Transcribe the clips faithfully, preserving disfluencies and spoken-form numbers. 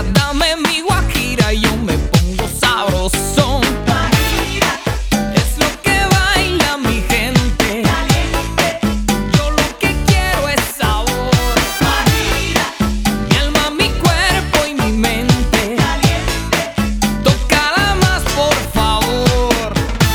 dame mi guajira y yo me pongo sabrosón. Guajira es lo que baila mi gente. Caliente. Yo lo que quiero es sabor. Guajira. Mi alma, mi cuerpo y mi mente. Caliente. Tócala más, por favor.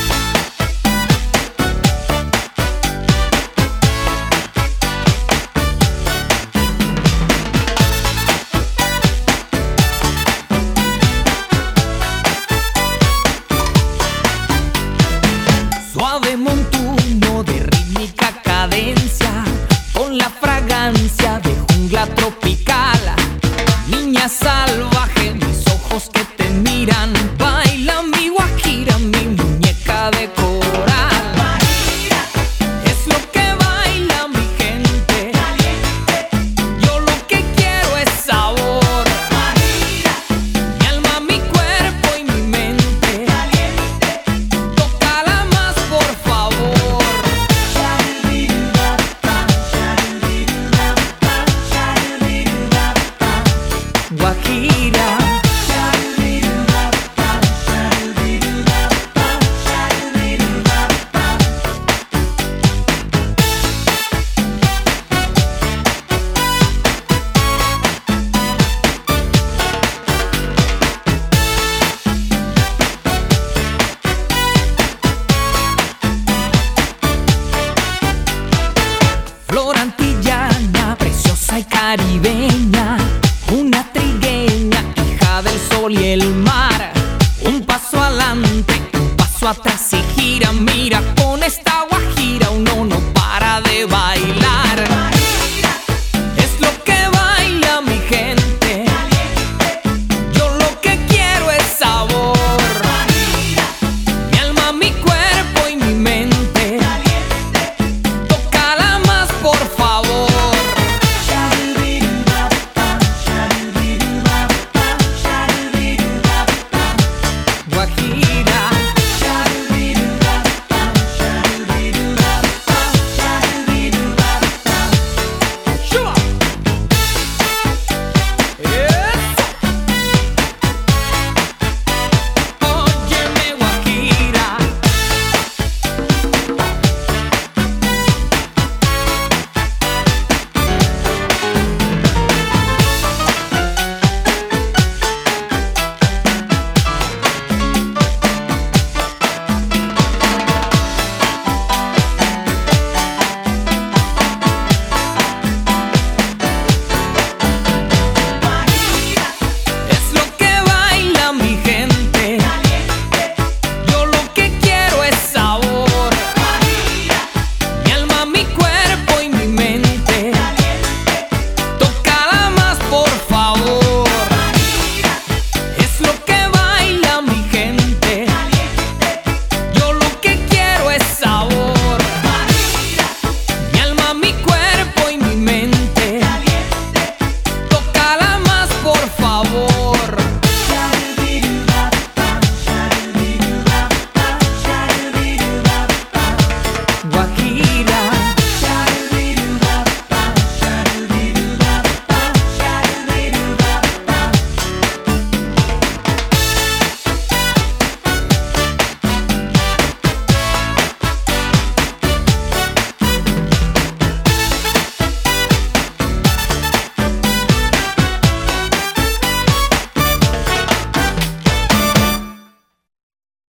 Suave montuno de rítmica cadencia, con la fragancia de jungla tropical. Niña salvaje, mis ojos que te miran, baila mi guajira, mi muñeca de coral. Guajira es lo que baila mi gente. Caliente. Yo lo que quiero es sabor. Guajira. Mi alma, mi cuerpo y mi mente. Caliente. Tócala más, por favor. Guajira. Flor antillana, preciosa y caribeña, una trigueña, hija del sol y el mar. Un paso adelante, un paso atrás y gira, mira